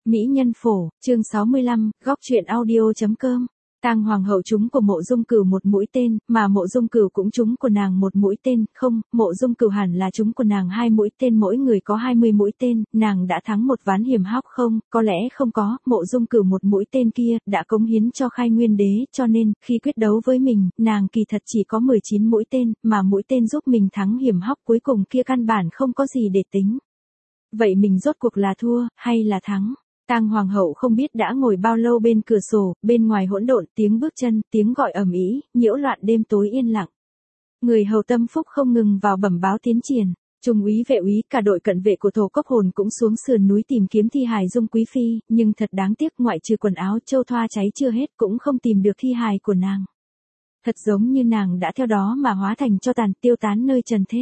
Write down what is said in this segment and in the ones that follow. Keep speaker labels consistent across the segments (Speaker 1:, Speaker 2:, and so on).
Speaker 1: Mỹ nhân phổ, chương 65, góc truyện audio.com. Tang Hoàng hậu trúng của Mộ Dung Cửu một mũi tên, mà Mộ Dung Cửu cũng trúng của nàng một mũi tên, không, Mộ Dung Cửu hẳn là trúng của nàng 2 mũi tên, mỗi người có 20 mũi tên, nàng đã thắng một ván hiểm hóc không, có lẽ không có, Mộ Dung Cửu một mũi tên kia đã cống hiến cho Khai Nguyên Đế, cho nên khi quyết đấu với mình, nàng kỳ thật chỉ có 19 mũi tên, mà mũi tên giúp mình thắng hiểm hóc cuối cùng kia căn bản không có gì để tính. Vậy mình rốt cuộc là thua hay là thắng? Tang Hoàng hậu không biết đã ngồi bao lâu bên cửa sổ, bên ngoài hỗn độn, tiếng bước chân, tiếng gọi ầm ĩ, nhiễu loạn đêm tối yên lặng. Người hầu Tâm Phúc không ngừng vào bẩm báo tiến triển, trung úy, vệ úy, cả đội cận vệ của Thổ Cốc Hồn cũng xuống sườn núi tìm kiếm thi hài Dung Quý phi, nhưng thật đáng tiếc, ngoại trừ quần áo châu thoa cháy chưa hết cũng không tìm được thi hài của nàng. Thật giống như nàng đã theo đó mà hóa thành tro tàn, tiêu tán nơi trần thế.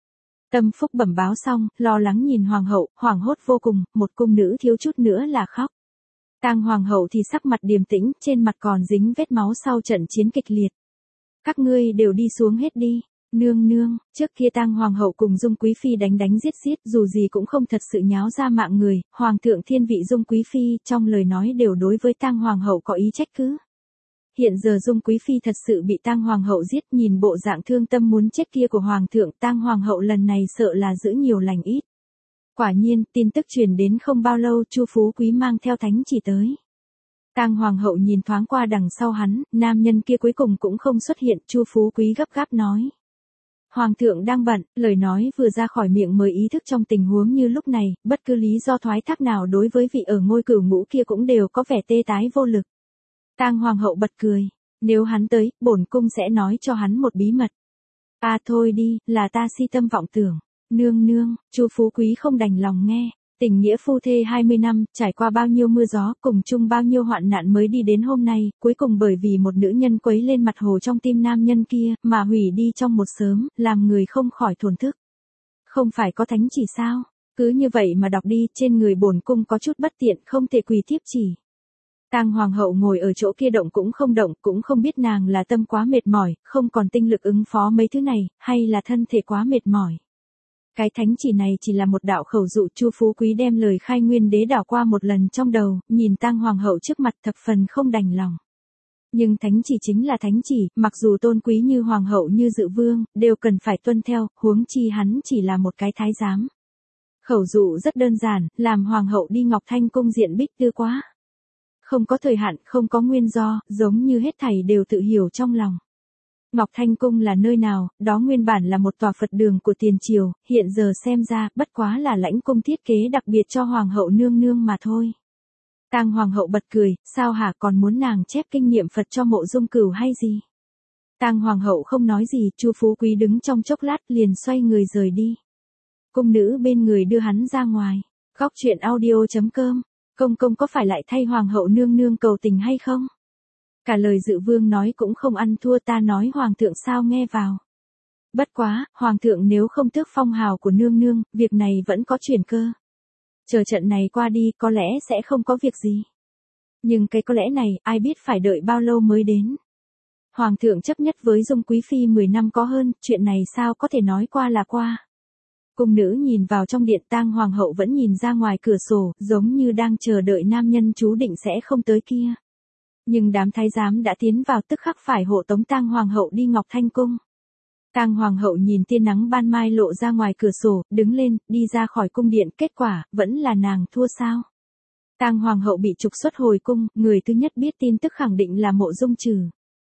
Speaker 1: Tâm Phúc bẩm báo xong, lo lắng nhìn Hoàng hậu, hoảng hốt vô cùng, một cung nữ thiếu chút nữa là khóc. Tang Hoàng hậu thì sắc mặt điềm tĩnh, trên mặt còn dính vết máu sau trận chiến kịch liệt. Các ngươi đều đi xuống hết đi, nương nương, trước kia Tang Hoàng hậu cùng Dung Quý phi đánh đánh giết giết, dù gì cũng không thật sự nháo ra mạng người, Hoàng thượng thiên vị Dung Quý phi, trong lời nói đều đối với Tang Hoàng hậu có ý trách cứ. Hiện giờ Dung Quý phi thật sự bị Tang Hoàng hậu giết, nhìn bộ dạng thương tâm muốn chết kia của Hoàng thượng, Tang Hoàng hậu lần này sợ là giữ nhiều lành ít. Quả nhiên, tin tức truyền đến không bao lâu, Chu Phú Quý mang theo thánh chỉ tới. Tang Hoàng hậu nhìn thoáng qua đằng sau hắn, nam nhân kia cuối cùng cũng không xuất hiện, Chu Phú Quý gấp gáp nói. Hoàng thượng đang bận, lời nói vừa ra khỏi miệng mới ý thức trong tình huống như lúc này, bất cứ lý do thoái thác nào đối với vị ở ngôi cửu ngũ kia cũng đều có vẻ tê tái vô lực. Tang Hoàng hậu bật cười, nếu hắn tới, bổn cung sẽ nói cho hắn một bí mật. À thôi đi, là ta si tâm vọng tưởng. Nương nương, Chu Phú Quý không đành lòng nghe, tình nghĩa phu thê 20 năm, trải qua bao nhiêu mưa gió, cùng chung bao nhiêu hoạn nạn mới đi đến hôm nay, cuối cùng bởi vì một nữ nhân quấy lên mặt hồ trong tim nam nhân kia, mà hủy đi trong một sớm, làm người không khỏi thổn thức. Không phải có thánh chỉ sao? Cứ như vậy mà đọc đi, trên người bổn cung có chút bất tiện, không thể quỳ tiếp chỉ. Tang Hoàng hậu ngồi ở chỗ kia động, cũng không biết nàng là tâm quá mệt mỏi, không còn tinh lực ứng phó mấy thứ này, hay là thân thể quá mệt mỏi. Cái thánh chỉ này chỉ là một đạo khẩu dụ, Chu Phú Quý đem lời Khai Nguyên Đế đảo qua một lần trong đầu, nhìn Tang Hoàng hậu trước mặt thập phần không đành lòng. Nhưng thánh chỉ chính là thánh chỉ, mặc dù tôn quý như Hoàng hậu như Dự Vương, đều cần phải tuân theo, huống chi hắn chỉ là một cái thái giám. Khẩu dụ rất đơn giản, làm Hoàng hậu đi Ngọc Thanh cung diện bích tư quá. Không có thời hạn, không có nguyên do, giống như hết thảy đều tự hiểu trong lòng. Ngọc Thanh Cung là nơi nào, đó nguyên bản là một tòa Phật đường của tiền triều, hiện giờ xem ra, bất quá là lãnh cung thiết kế đặc biệt cho Hoàng hậu nương nương mà thôi. Tang Hoàng hậu bật cười, sao hả, còn muốn nàng chép kinh nghiệm Phật cho Mộ Dung Cửu hay gì? Tang Hoàng hậu không nói gì, Chu Phú Quý đứng trong chốc lát liền xoay người rời đi. Cung nữ bên người đưa hắn ra ngoài. Góc truyện audio.com. Công có phải lại thay Hoàng hậu nương nương cầu tình hay không? Cả lời Dự Vương nói cũng không ăn thua, ta nói Hoàng thượng sao nghe vào. Bất quá, Hoàng thượng nếu không tước phong hào của nương nương, việc này vẫn có chuyển cơ. Chờ trận này qua đi có lẽ sẽ không có việc gì. Nhưng cái có lẽ này, ai biết phải đợi bao lâu mới đến. Hoàng thượng chấp nhất với Dung Quý phi 10 năm có hơn, chuyện này sao có thể nói qua là qua. Cung nữ nhìn vào trong điện, Tang Hoàng hậu vẫn nhìn ra ngoài cửa sổ, giống như đang chờ đợi nam nhân chú định sẽ không tới kia. Nhưng đám thái giám đã tiến vào, tức khắc phải hộ tống Tang Hoàng hậu đi Ngọc Thanh cung. Tang Hoàng hậu nhìn tia nắng ban mai lộ ra ngoài cửa sổ, đứng lên, đi ra khỏi cung điện, kết quả, vẫn là nàng thua sao. Tang Hoàng hậu bị trục xuất hồi cung, người thứ nhất biết tin tức khẳng định là Mộ Dung Trừ.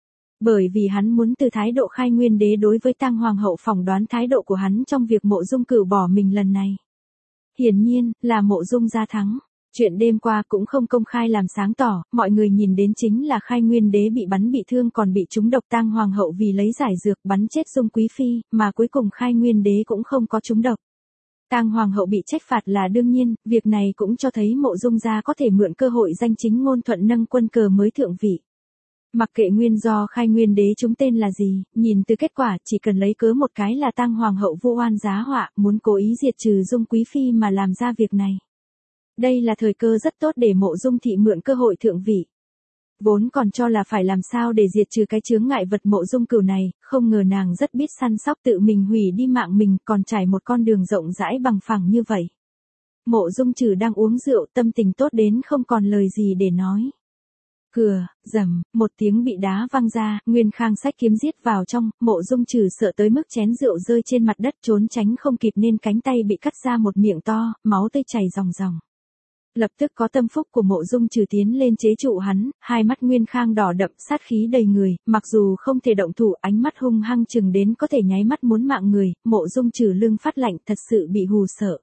Speaker 1: Bởi vì hắn muốn từ thái độ Khai Nguyên Đế đối với Tang Hoàng hậu phỏng đoán thái độ của hắn trong việc Mộ Dung Cửu bỏ mình lần này. Hiển nhiên, là Mộ Dung gia thắng. Chuyện đêm qua cũng không công khai làm sáng tỏ, mọi người nhìn đến chính là Khai Nguyên Đế bị bắn bị thương còn bị trúng độc, Tang Hoàng hậu vì lấy giải dược bắn chết Dung Quý phi, mà cuối cùng Khai Nguyên Đế cũng không có trúng độc. Tang Hoàng hậu bị trách phạt là đương nhiên, việc này cũng cho thấy Mộ Dung gia có thể mượn cơ hội danh chính ngôn thuận nâng quân cờ mới thượng vị. Mặc kệ nguyên do Khai Nguyên Đế trúng tên là gì, nhìn từ kết quả chỉ cần lấy cớ một cái là Tang Hoàng hậu vu oan giá họa, muốn cố ý diệt trừ Dung Quý phi mà làm ra việc này. Đây là thời cơ rất tốt để Mộ Dung thị mượn cơ hội thượng vị. Vốn còn cho là phải làm sao để diệt trừ cái chướng ngại vật Mộ Dung Cửu này, không ngờ nàng rất biết săn sóc, tự mình hủy đi mạng mình, còn trải một con đường rộng rãi bằng phẳng như vậy. Mộ Dung Trừ đang uống rượu, tâm tình tốt đến không còn lời gì để nói. Cửa, rầm, một tiếng bị đá văng ra, Nguyên Khang xách kiếm giết vào trong, Mộ Dung Trừ sợ tới mức chén rượu rơi trên mặt đất, trốn tránh không kịp nên cánh tay bị cắt ra một miệng to, máu tươi chảy ròng ròng. Lập tức có tâm phúc của Mộ Dung Trừ tiến lên chế trụ hắn, hai mắt Nguyên Khang đỏ đậm, sát khí đầy người, mặc dù không thể động thủ, ánh mắt hung hăng chừng đến có thể nháy mắt muốn mạng người, Mộ Dung Trừ lưng phát lạnh, thật sự bị hù sợ.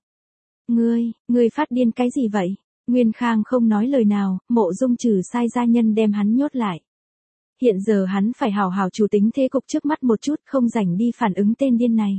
Speaker 1: Ngươi phát điên cái gì vậy? Nguyên Khang không nói lời nào, Mộ Dung Trừ sai gia nhân đem hắn nhốt lại. Hiện giờ hắn phải hào hào chủ tính thế cục trước mắt một chút, không rảnh đi phản ứng tên điên này.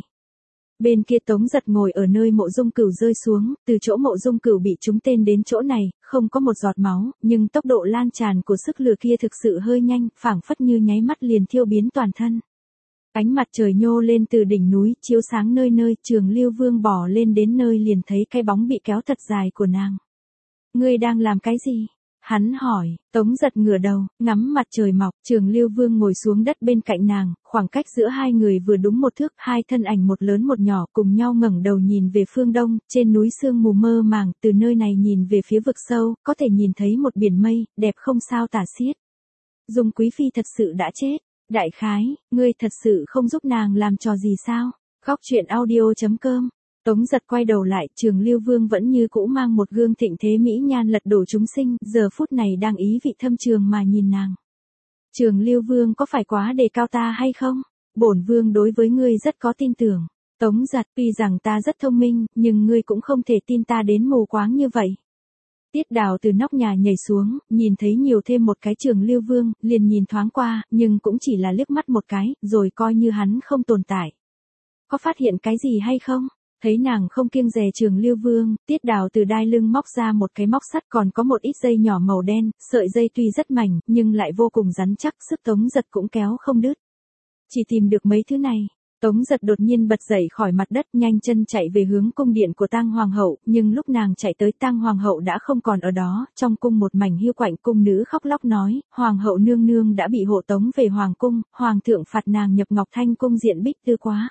Speaker 1: Bên kia Tống Giật ngồi ở nơi Mộ Dung Cửu rơi xuống, từ chỗ Mộ Dung Cửu bị trúng tên đến chỗ này, không có một giọt máu, nhưng tốc độ lan tràn của sức lửa kia thực sự hơi nhanh, phảng phất như nháy mắt liền thiêu biến toàn thân. Ánh mặt trời nhô lên từ đỉnh núi, chiếu sáng nơi nơi, Trường Lưu Vương bò lên đến nơi liền thấy cái bóng bị kéo thật dài của nàng. Ngươi đang làm cái gì? Hắn hỏi, Tống Giật ngửa đầu, ngắm mặt trời mọc, Trường Lưu Vương ngồi xuống đất bên cạnh nàng, khoảng cách giữa hai người vừa đúng một thước, hai thân ảnh một lớn một nhỏ cùng nhau ngẩng đầu nhìn về phương đông, trên núi sương mù mơ màng, từ nơi này nhìn về phía vực sâu, có thể nhìn thấy một biển mây, đẹp không sao tả xiết. Dung Quý Phi thật sự đã chết, đại khái, ngươi thật sự không giúp nàng làm trò gì sao? Góc truyện audio.com. Tống Giật quay đầu lại, Trường Lưu Vương vẫn như cũ mang một gương thịnh thế mỹ nhan lật đổ chúng sinh, giờ phút này đang ý vị thâm trường mà nhìn nàng. Trường Lưu Vương có phải quá đề cao ta hay không? Bổn Vương đối với ngươi rất có tin tưởng. Tống Giật, tuy rằng ta rất thông minh, nhưng ngươi cũng không thể tin ta đến mù quáng như vậy. Tiết Đào từ nóc nhà nhảy xuống, nhìn thấy nhiều thêm một cái Trường Lưu Vương, liền nhìn thoáng qua, nhưng cũng chỉ là liếc mắt một cái, rồi coi như hắn không tồn tại. Có phát hiện cái gì hay không? Thấy nàng không kiêng dè Trường Lưu Vương, Tiết Đào từ đai lưng móc ra một cái móc sắt, còn có một ít dây nhỏ màu đen, sợi dây tuy rất mảnh, nhưng lại vô cùng rắn chắc, sức Tống Giật cũng kéo không đứt. Chỉ tìm được mấy thứ này, Tống Giật đột nhiên bật dậy khỏi mặt đất, nhanh chân chạy về hướng cung điện của Tang Hoàng hậu, nhưng lúc nàng chạy tới Tang Hoàng hậu đã không còn ở đó, trong cung một mảnh hiu quạnh, cung nữ khóc lóc nói, Hoàng hậu nương nương đã bị hộ tống về Hoàng cung, Hoàng thượng phạt nàng nhập Ngọc Thanh cung diện Bích Tư quá.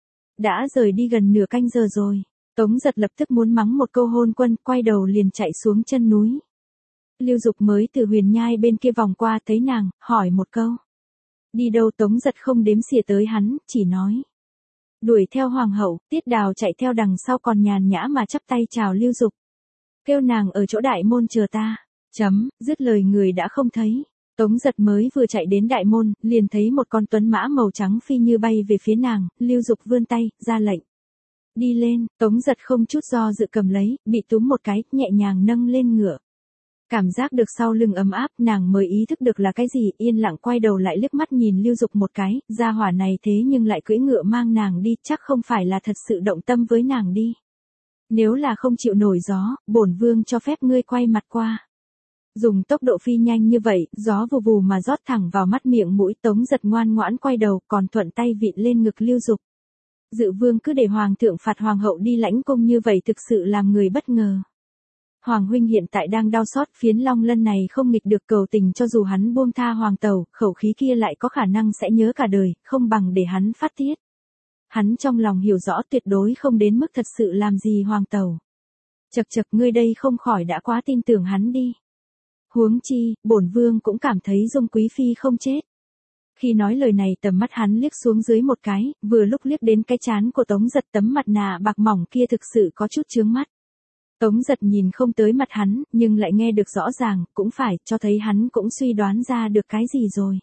Speaker 1: Đã rời đi gần nửa canh giờ rồi. Tống Giật lập tức muốn mắng một câu hôn quân, quay đầu liền chạy xuống chân núi. Lưu Dục mới từ Huyền Nhai bên kia vòng qua thấy nàng, hỏi một câu. Đi đâu? Tống Giật không đếm xỉa tới hắn, chỉ nói. Đuổi theo Hoàng hậu. Tiết Đào chạy theo đằng sau còn nhàn nhã mà chắp tay chào Lưu Dục. Kêu nàng ở chỗ đại môn chờ ta. Dứt lời người đã không thấy. Tống Giật mới vừa chạy đến đại môn, liền thấy một con tuấn mã màu trắng phi như bay về phía nàng, Lưu Dục vươn tay, ra lệnh. Đi lên, Tống Giật không chút do dự cầm lấy, bị túm một cái, nhẹ nhàng nâng lên ngựa. Cảm giác được sau lưng ấm áp, nàng mới ý thức được là cái gì, yên lặng quay đầu lại liếc mắt nhìn Lưu Dục một cái, gia hỏa này thế nhưng lại cưỡi ngựa mang nàng đi, chắc không phải là thật sự động tâm với nàng đi. Nếu là không chịu nổi gió, bổn vương cho phép ngươi quay mặt qua. Dùng tốc độ phi nhanh như vậy, gió vù vù mà rót thẳng vào mắt miệng mũi, Tống Giật ngoan ngoãn quay đầu, còn thuận tay vịn lên ngực Lưu Dục. Dự vương cứ để Hoàng thượng phạt Hoàng hậu đi lãnh cung như vậy thực sự làm người bất ngờ. Hoàng huynh hiện tại đang đau xót, Phiến Long Lân này không nghịch được cầu tình, cho dù hắn buông tha Hoàng tẩu, khẩu khí kia lại có khả năng sẽ nhớ cả đời, không bằng để hắn phát tiết. Hắn trong lòng hiểu rõ tuyệt đối không đến mức thật sự làm gì Hoàng tẩu. Chậc chậc, ngươi đây không khỏi đã quá tin tưởng hắn đi. Huống chi, bổn vương cũng cảm thấy Dung Quý Phi không chết. Khi nói lời này tầm mắt hắn liếc xuống dưới một cái, vừa lúc liếc đến cái trán của Tống Giật, tấm mặt nạ bạc mỏng kia thực sự có chút chướng mắt. Tống Giật nhìn không tới mặt hắn, nhưng lại nghe được rõ ràng, cũng phải, cho thấy hắn cũng suy đoán ra được cái gì rồi.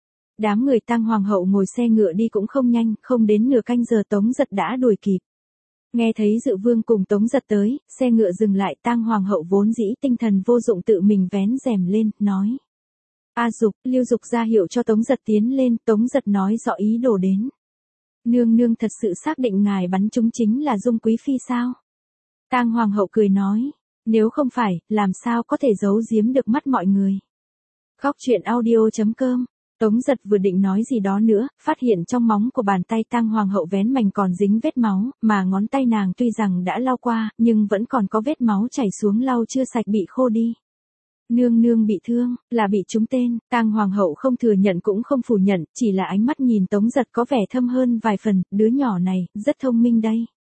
Speaker 1: Đám người Tang Hoàng hậu ngồi xe ngựa đi cũng không nhanh, không đến nửa canh giờ Tống Giật đã đuổi kịp. Nghe thấy Dự vương cùng Tống Giật tới, xe ngựa dừng lại, Tang Hoàng hậu vốn dĩ tinh thần vô dụng tự mình vén rèm lên, nói. A Dục, Lưu Dục ra hiệu cho Tống Giật tiến lên, Tống Giật nói rõ ý đồ đến. Nương nương thật sự xác định ngài bắn chúng chính là Dung Quý Phi sao? Tang Hoàng hậu cười nói, nếu không phải, làm sao có thể giấu giếm được mắt mọi người. Góc truyện audio.com. Tống Giật vừa định nói gì đó nữa, phát hiện trong móng của bàn tay Tang Hoàng hậu vén mảnh còn dính vết máu, mà ngón tay nàng tuy rằng đã lau qua, nhưng vẫn còn có vết máu chảy xuống lau chưa sạch bị khô đi. Nương nương bị thương, là bị trúng tên, Tang Hoàng hậu không thừa nhận cũng không phủ nhận, chỉ là ánh mắt nhìn Tống Giật có vẻ thâm hơn vài phần, đứa nhỏ này, rất thông minh đây.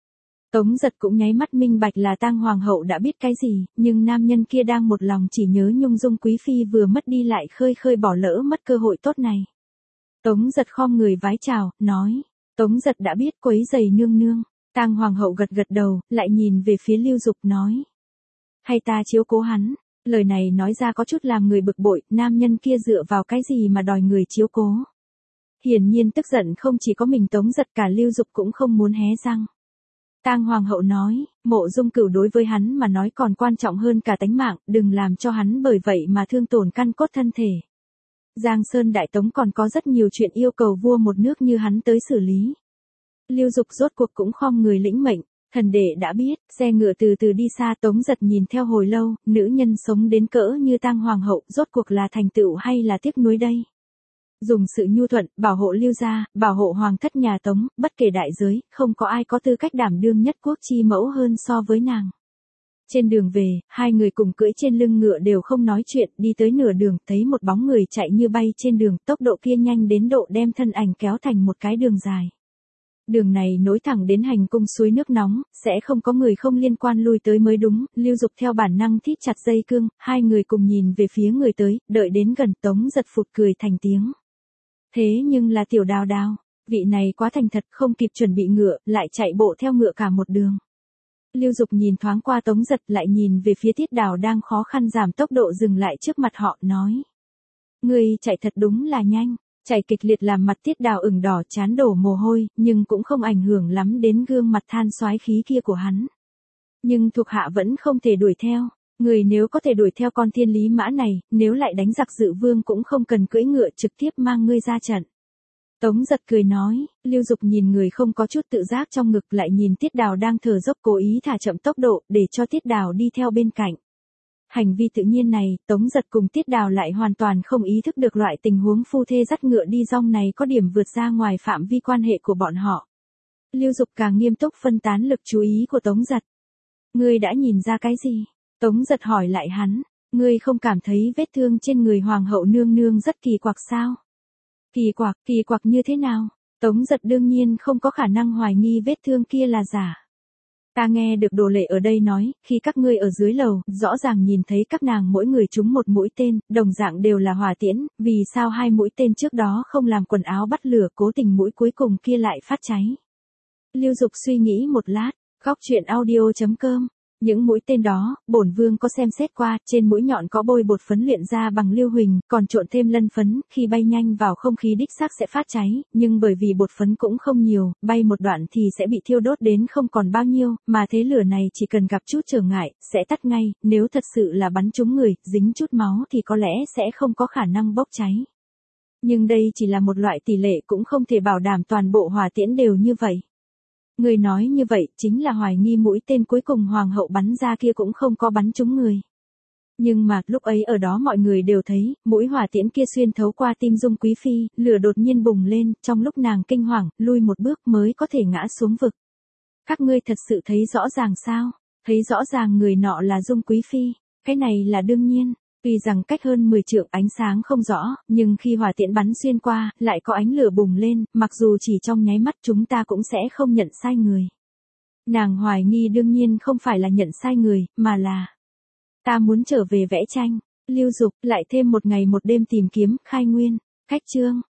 Speaker 1: Tống Giật cũng nháy mắt minh bạch là Tang Hoàng hậu đã biết cái gì, nhưng nam nhân kia đang một lòng chỉ nhớ Nhung Dung quý phi vừa mất đi lại khơi khơi bỏ lỡ mất cơ hội tốt này. Tống Giật khom người vái chào, nói, Tống Giật đã biết quấy giày nương nương. Tang Hoàng hậu gật gật đầu, lại nhìn về phía Lưu Dục nói, hay ta chiếu cố hắn. Lời này nói ra có chút làm người bực bội, nam nhân kia dựa vào cái gì mà đòi người chiếu cố. Hiển nhiên tức giận không chỉ có mình Tống Giật, cả Lưu Dục cũng không muốn hé răng. Tang Hoàng hậu nói, Mộ Dung Cửu đối với hắn mà nói còn quan trọng hơn cả tánh mạng, đừng làm cho hắn bởi vậy mà thương tổn căn cốt thân thể. Giang Sơn Đại Tống còn có rất nhiều chuyện yêu cầu vua một nước như hắn tới xử lý. Lưu Dục rốt cuộc cũng khom người lĩnh mệnh, thần đệ đã biết. Xe ngựa từ từ đi xa, Tống Giật nhìn theo hồi lâu, nữ nhân sống đến cỡ như Tang Hoàng hậu rốt cuộc là thành tựu hay là tiếc nuối đây. Dùng sự nhu thuận, bảo hộ Lưu gia, bảo hộ hoàng thất nhà Tống, bất kể đại giới, không có ai có tư cách đảm đương nhất quốc chi mẫu hơn so với nàng. Trên đường về, hai người cùng cưỡi trên lưng ngựa đều không nói chuyện, đi tới nửa đường, thấy một bóng người chạy như bay trên đường, tốc độ kia nhanh đến độ đem thân ảnh kéo thành một cái đường dài. Đường này nối thẳng đến hành cung suối nước nóng, sẽ không có người không liên quan lui tới mới đúng. Lưu Dục theo bản năng thít chặt dây cương, hai người cùng nhìn về phía người tới, đợi đến gần Tống Giật phụt cười thành tiếng. Thế nhưng là Tiểu Đào Đào, vị này quá thành thật, không kịp chuẩn bị ngựa, lại chạy bộ theo ngựa cả một đường. Lưu Dục nhìn thoáng qua Tống Giật, lại nhìn về phía Tiết Đào đang khó khăn giảm tốc độ dừng lại trước mặt họ, nói. Ngươi chạy thật đúng là nhanh. Chạy kịch liệt làm mặt Tiết Đào ửng đỏ, chán đổ mồ hôi, nhưng cũng không ảnh hưởng lắm đến gương mặt than soái khí kia của hắn. Nhưng thuộc hạ vẫn không thể đuổi theo. Người nếu có thể đuổi theo con thiên lý mã này, nếu lại đánh giặc dự vương cũng không cần cưỡi ngựa, trực tiếp mang ngươi ra trận. Tống Giật cười nói. Lưu Dục nhìn người không có chút tự giác trong ngực, lại nhìn Tiết Đào đang thở dốc, cố ý thả chậm tốc độ, để cho Tiết Đào đi theo bên cạnh. Hành vi tự nhiên này, Tống Giật cùng Tiết Đào lại hoàn toàn không ý thức được loại tình huống phu thê dắt ngựa đi rong này có điểm vượt ra ngoài phạm vi quan hệ của bọn họ. Lưu Dục càng nghiêm túc phân tán lực chú ý của Tống Giật. Ngươi đã nhìn ra cái gì? Tống Giật hỏi lại hắn. Ngươi không cảm thấy vết thương trên người hoàng hậu nương nương rất kỳ quặc sao? Kỳ quặc như thế nào? Tống Giật đương nhiên không có khả năng hoài nghi vết thương kia là giả. Ta nghe được Đồ Lệ ở đây nói, khi các ngươi ở dưới lầu, rõ ràng nhìn thấy các nàng mỗi người trúng một mũi tên, đồng dạng đều là hỏa tiễn, vì sao hai mũi tên trước đó không làm quần áo bắt lửa, cố tình mũi cuối cùng kia lại phát cháy. Lưu Dục suy nghĩ một lát, góc truyện audio.com. Những mũi tên đó, bổn vương có xem xét qua, trên mũi nhọn có bôi bột phấn luyện ra bằng lưu huỳnh, còn trộn thêm lân phấn, khi bay nhanh vào không khí đích xác sẽ phát cháy, nhưng bởi vì bột phấn cũng không nhiều, bay một đoạn thì sẽ bị thiêu đốt đến không còn bao nhiêu, mà thế lửa này chỉ cần gặp chút trở ngại, sẽ tắt ngay, nếu thật sự là bắn trúng người, dính chút máu thì có lẽ sẽ không có khả năng bốc cháy. Nhưng đây chỉ là một loại tỷ lệ, cũng không thể bảo đảm toàn bộ hỏa tiễn đều như vậy. Người nói như vậy chính là hoài nghi mũi tên cuối cùng hoàng hậu bắn ra kia cũng không có bắn trúng người. Nhưng mà lúc ấy ở đó mọi người đều thấy, mũi hỏa tiễn kia xuyên thấu qua tim Dung quý phi, lửa đột nhiên bùng lên, trong lúc nàng kinh hoàng, lui một bước mới có thể ngã xuống vực. Các ngươi thật sự thấy rõ ràng sao? Thấy rõ ràng người nọ là Dung quý phi, cái này là đương nhiên. Tuy rằng cách hơn 10 trượng ánh sáng không rõ, nhưng khi hỏa tiễn bắn xuyên qua, lại có ánh lửa bùng lên, mặc dù chỉ trong nháy mắt chúng ta cũng sẽ không nhận sai người. Nàng hoài nghi đương nhiên không phải là nhận sai người, mà là ta muốn trở về vẽ tranh. Lưu Dục lại thêm một ngày một đêm tìm kiếm, khai nguyên, cách chương.